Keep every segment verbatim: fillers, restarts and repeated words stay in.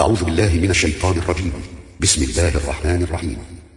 أعوذ بالله من الشيطان الرجيم. بسم الله الرحمن الرحيم.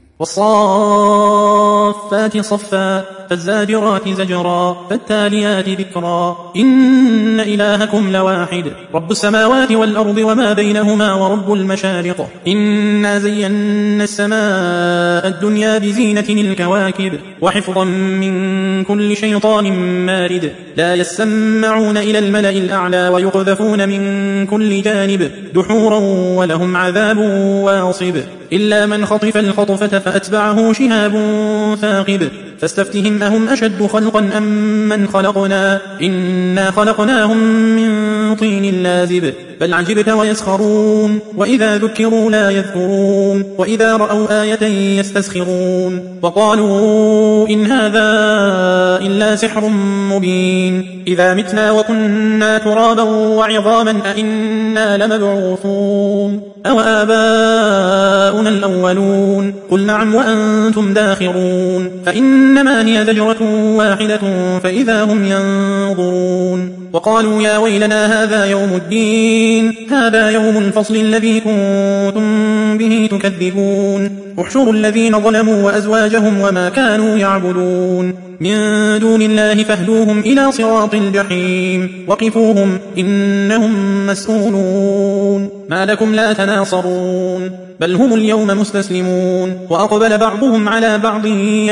والصافات صفا فالزاجرات زجرا فالتاليات ذكرا إن إلهكم لواحد رب السماوات والأرض وما بينهما ورب المشارق إنا زينا السماء الدنيا بزينة الكواكب وحفظا من كل شيطان مارد لا يسمعون إلى الملأ الأعلى ويقذفون من كل جانب دحورا ولهم عذاب واصب إلا من خطف الخطفة فأتبعه شهاب ثاقب فاستفتهم أهم أشد خلقا أم من خلقنا إنا خلقناهم من طين لازب بل عجبت ويسخرون وإذا ذكروا لا يذكرون وإذا رأوا آية يستسخرون وقالوا إن هذا إلا سحر مبين إذا متنا وكنا ترابا وعظاما أئنا لمبعوثون أو آباؤنا الأولون قل نعم وأنتم داخرون فإنما هي زجرة واحدة فإذا هم ينظرون وقالوا يا ويلنا هذا يوم الدين هذا يوم الفصل الذي كنتم به تكذبون احشروا الذين ظلموا وأزواجهم وما كانوا يعبدون من دون الله فاهدوهم إلى صراط الجحيم وقفوهم إنهم مسؤولون ما لكم لا تناصرون بل هم اليوم مستسلمون وأقبل بعضهم على بعض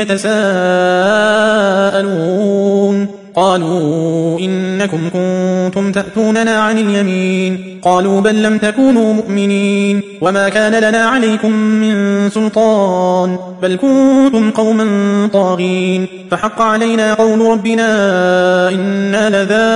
يتساءلون قالوا إنكم كنتم تأتوننا عن اليمين قالوا بل لم تكونوا مؤمنين وما كان لنا عليكم من سلطان بل كنتم قوما طاغين فحق علينا قول ربنا إنا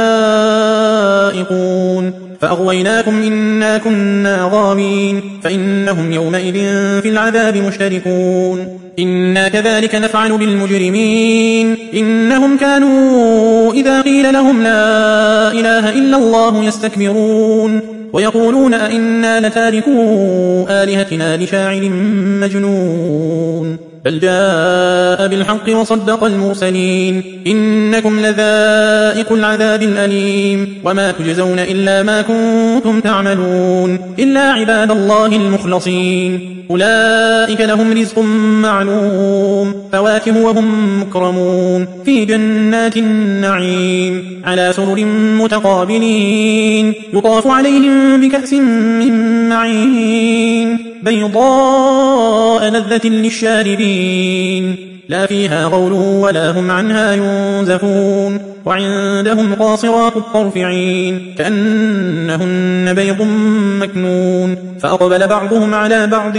لذائقون فأغويناكم إنا كنا غاوين فإنهم يومئذ في العذاب مشتركون إنا كذلك نفعل بالمجرمين إنهم كانوا إذا قيل لهم لا إله إلا الله يستكبرون ويقولون أئنا لتاركوا آلهتنا لشاعر مجنون بل جاء بالحق وصدق المرسلين إنكم لذائق العذاب الأليم وما تجزون إلا ما كنتم تعملون إلا عباد الله المخلصين أولئك لهم رزق معلوم فواكه وهم مكرمون في جنات النعيم على سرر متقابلين يطاف عليهم بكأس من معين بيضاء لذة للشاربين لا فيها غول ولا هم عنها ينزفون وعندهم قاصرات الطرف عين كأنهن بيض مكنون فأقبل بعضهم على بعض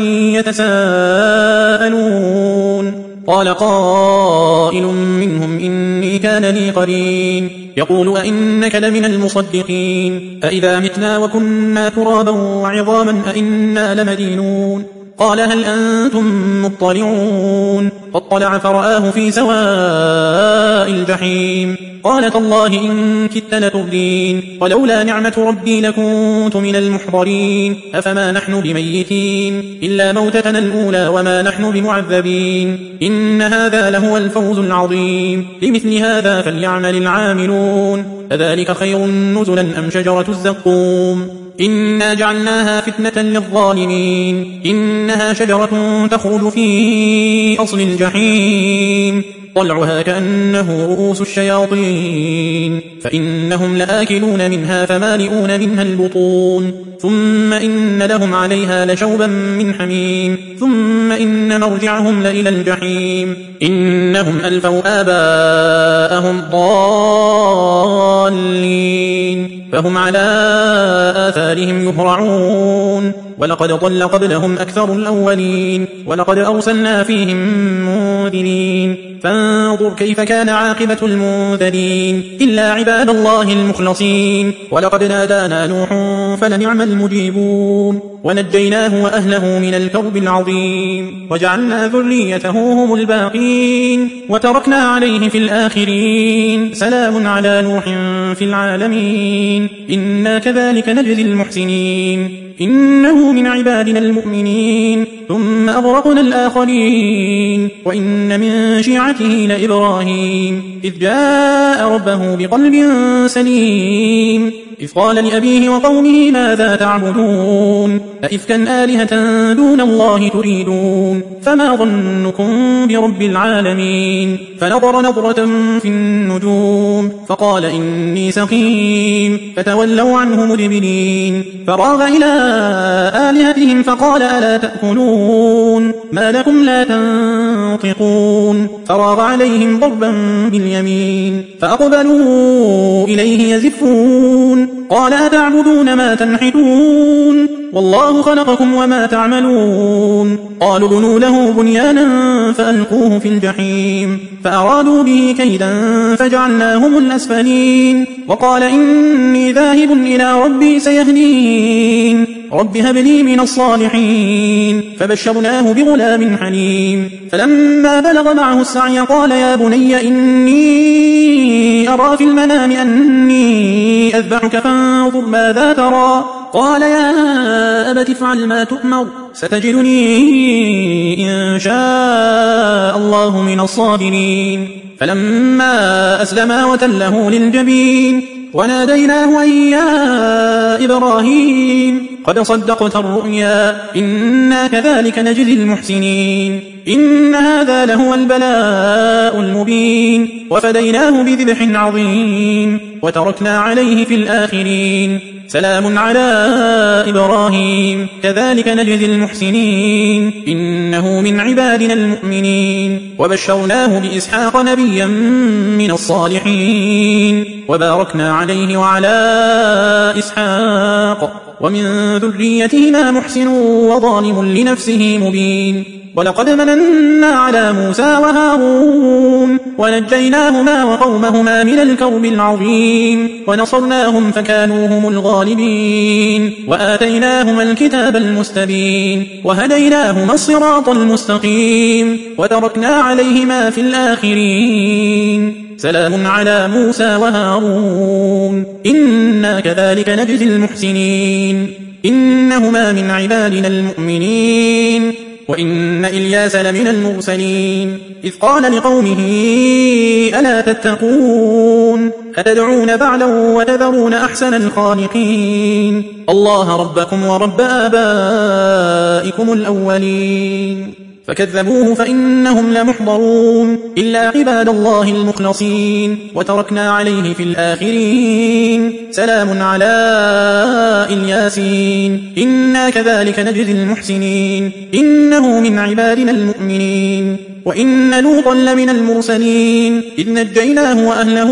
يتساءلون قال قائل منهم إني كان لي قرين يقول أئنك لمن المصدقين أئذا متنا وكنا ترابا وعظاما أئنا لمدينون قال هل أنتم مطلعون فاطلع فرآه في سواء الجحيم قال تالله إن كدت لتردين ولولا نعمة ربي لكنت من المحضرين أفما نحن بميتين إلا موتتنا الأولى وما نحن بمعذبين إن هذا لهو الفوز العظيم لمثل هذا فليعمل العاملون أذلك خير نزلا أم شجرة الزقوم إنا جعلناها فتنة للظالمين إنها شجرة تخرج في أصل الجحيم طلعها كأنه رؤوس الشياطين فإنهم لآكلون منها فمالئون منها البطون ثم إن لهم عليها لشوبا من حميم ثم إن مرجعهم لإلى الجحيم إنهم ألفوا آباءهم ضالين فهم على آثارهم يهرعون ولقد ضل قبلهم أكثر الأولين ولقد أرسلنا فيهم منذرين فانظر كيف كان عاقبة المنذرين إلا عباد الله المخلصين ولقد نادانا نوح فلنعم المجيبون ونجيناه وأهله من الكرب العظيم وجعلنا ذريته هم الباقين وتركنا عليه في الآخرين سلام على نوح في العالمين إنا كذلك نجزي المحسنين إنه من عبادنا المؤمنين ثم أغرقنا الآخرين وإن من شيعته لإبراهيم إذ جاء ربه بقلب سليم إذ قال لأبيه وقومه ماذا تعبدون أئفكا آلهة دون الله تريدون فما ظنكم برب العالمين فنظر نظرة في النجوم فقال إني سقيم فتولوا عنه مدبرين فراغ إلى آلهتهم فقال ألا تأكلون ما لكم لا تنطقون فراغ عليهم ضربا باليمين فأقبلوا إليه يزفون قال أتعبدون ما تنحتون والله خلقكم وما تعملون قالوا بنوا له بنيانا فألقوه في الجحيم فأرادوا به كيدا فجعلناهم الأسفلين وقال إني ذاهب إلى ربي سيهدين رب هب لي من الصالحين فبشرناه بغلام حليم فلما بلغ معه السعي قال يا بني إني أرى في المنام أني أذبحك فانظر ماذا ترى قال يا أبت افعل ما تؤمر ستجدني إن شاء الله من الصابرين فلما أسلما وتله للجبين وناديناه أن يا إبراهيم قد صدقت الرؤيا إنا كذلك نجزي المحسنين إن هذا لهو البلاء المبين وفديناه بذبح عظيم وتركنا عليه في الآخرين سلام على إبراهيم كذلك نجزي المحسنين إنه من عبادنا المؤمنين وبشرناه بإسحاق نبيا من الصالحين وباركنا عليه وعلى إسحاق ومن ذريتهما محسن وظالم لنفسه مبين ولقد مننا على موسى وهارون ونجيناهما وقومهما من الكرب العظيم ونصرناهم فكانوا هم الغالبين وآتيناهما الكتاب المستبين وهديناهما الصراط المستقيم وتركنا عليهما في الآخرين سلام على موسى وهارون إنا كذلك نجزي المحسنين إنهما من عبادنا المؤمنين وإن إلياس لمن المرسلين إذ قال لقومه ألا تتقون أتدعون بعلا وتذرون أحسن الخالقين الله ربكم ورب آبائكم الأولين فكذبوه فإنهم لمحضرون إلا عباد الله المخلصين وتركنا عليه في الآخرين سلام على الياسين إنا كذلك نجزي المحسنين إنه من عبادنا المؤمنين وإن لوطا لمن المرسلين إذ نجيناه وأهله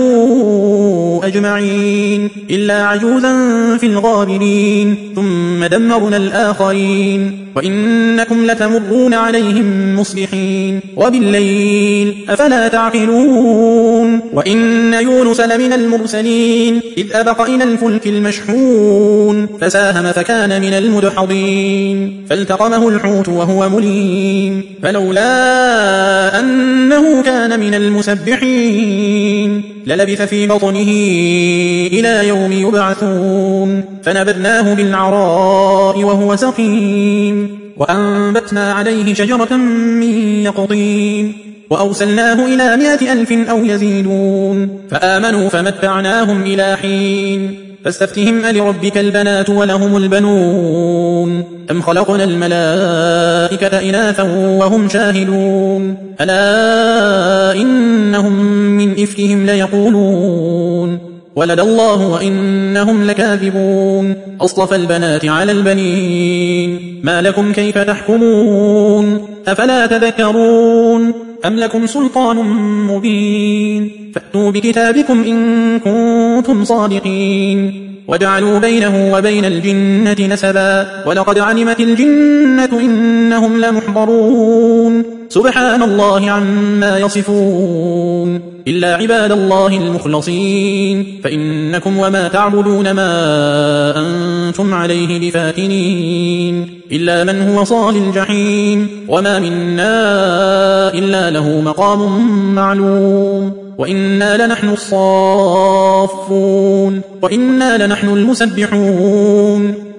أجمعين إلا عجوزا في الغابرين ثم دمرنا الآخرين وإنكم لتمرون عليهم مصبحين وبالليل أفلا تعقلون وإن يونس لمن المرسلين إذ أبق إلى الفلك المشحون فساهم فكان من المدحضين فالتقمه الحوت وهو مليم فلولا أنه كان من المسبحين للبث في بطنه إلى يوم يبعثون فنبذناه بالعراء وهو سقيم وأنبتنا عليه شجرة من يقطين وأرسلناه إلى مائة ألف أو يزيدون فآمنوا فمتعناهم إلى حين فاستفتهم ألربك البنات ولهم البنون أم خلقنا الملائكة إناثا وهم شاهدون ألا إنهم من إفكهم ليقولون ولد الله وإنهم لكاذبون أصطفى البنات على البنين ما لكم كيف تحكمون أفلا تذكرون أم لكم سلطان مبين فأتوا بكتابكم إن كنتم صادقين وجعلوا بينه وبين الجنة نسبا ولقد علمت الجنة إنهم لمحضرون سبحان الله عما يصفون إلا عباد الله المخلصين فإنكم وما تعبدون ما أنتم عليه بفاتنين إلا من هو صال الجحيم وما منا إلا له مقام معلوم وإنا لنحن الصافون وإنا لنحن المسبحون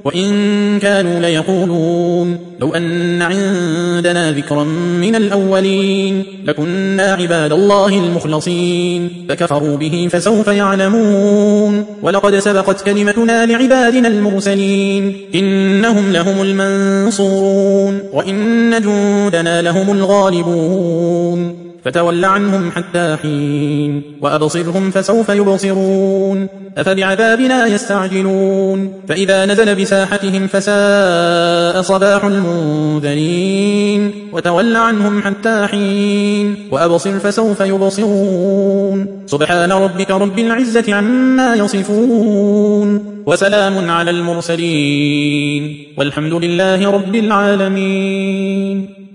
وإن كانوا ليقولون لو أن عندنا ذكرا من الأولين لكنا عباد الله المخلصين فكفروا به فسوف يعلمون ولقد سبقت كلمتنا لعبادنا المرسلين إنهم لهم المنصورون وإن جندنا لهم الغالبون فتول عنهم حتى حين وأبصرهم فسوف يبصرون أفبعذابنا يستعجلون فإذا نزل بساحتهم فساء صباح المنذرين وتول عنهم حتى حين وأبصر فسوف يبصرون سبحان ربك رب العزة عما يصفون وسلام على المرسلين والحمد لله رب العالمين.